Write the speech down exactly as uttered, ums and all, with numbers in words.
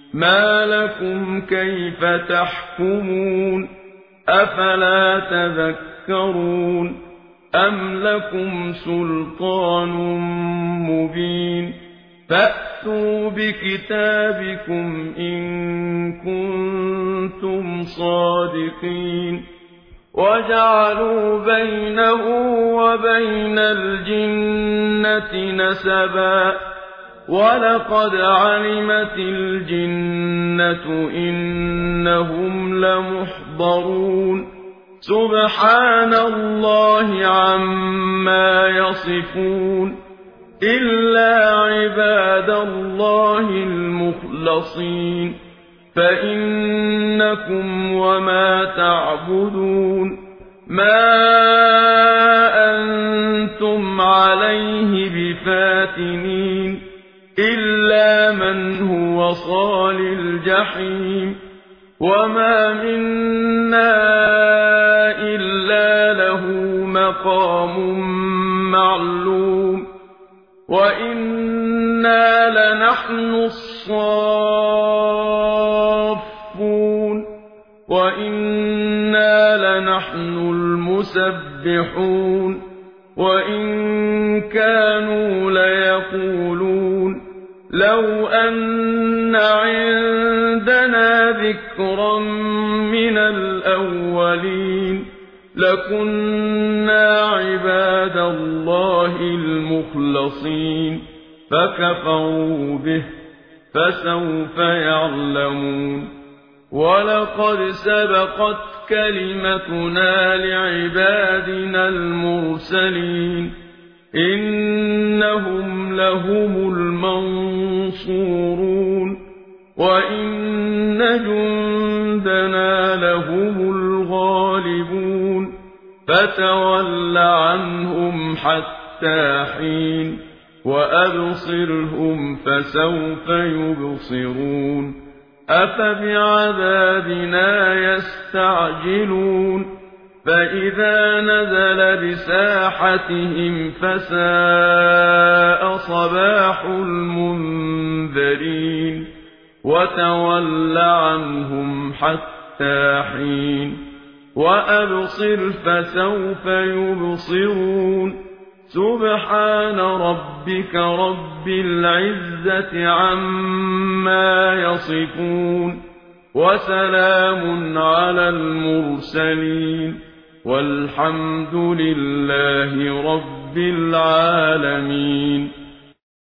ما لكم كيف تحكمون أفلا تذكرون أم لكم سلطان مبين فأتوا بكتابكم إن كنتم صادقين وجعلوا بينه وبين الجنة نسبا ولقد علمت الجنة إنهم لمحضرون سبحان الله عما يصفون إلا عباد الله المخلصين فإنكم وما تعبدون ما أنتم عليه بفاتنين إلا من هو صال الجحيم وما منا إلا له مقام معلوم وإنا لنحن الصافون وإنا لنحن المسبحون وإن كانوا ليقولون لو أن عندنا ذكرا من الأولين لكنا عباد الله المخلصين فكفروا به فسوف يعلمون ولقد سبقت كلمتنا لعبادنا المرسلين إنهم لهم المنصورون وإن جندنا لهم الغالبون فتول عنهم حتى حين وأبصرهم فسوف يبصرون أفبعذابنا يستعجلون فإذا نزل بساحتهم فساء صباح المنذرين وتول عنهم حتى حين وأبصر فسوف يبصرون سبحان ربك رب العزة عما يصفون وسلام على المرسلين والحمد لله رب العالمين.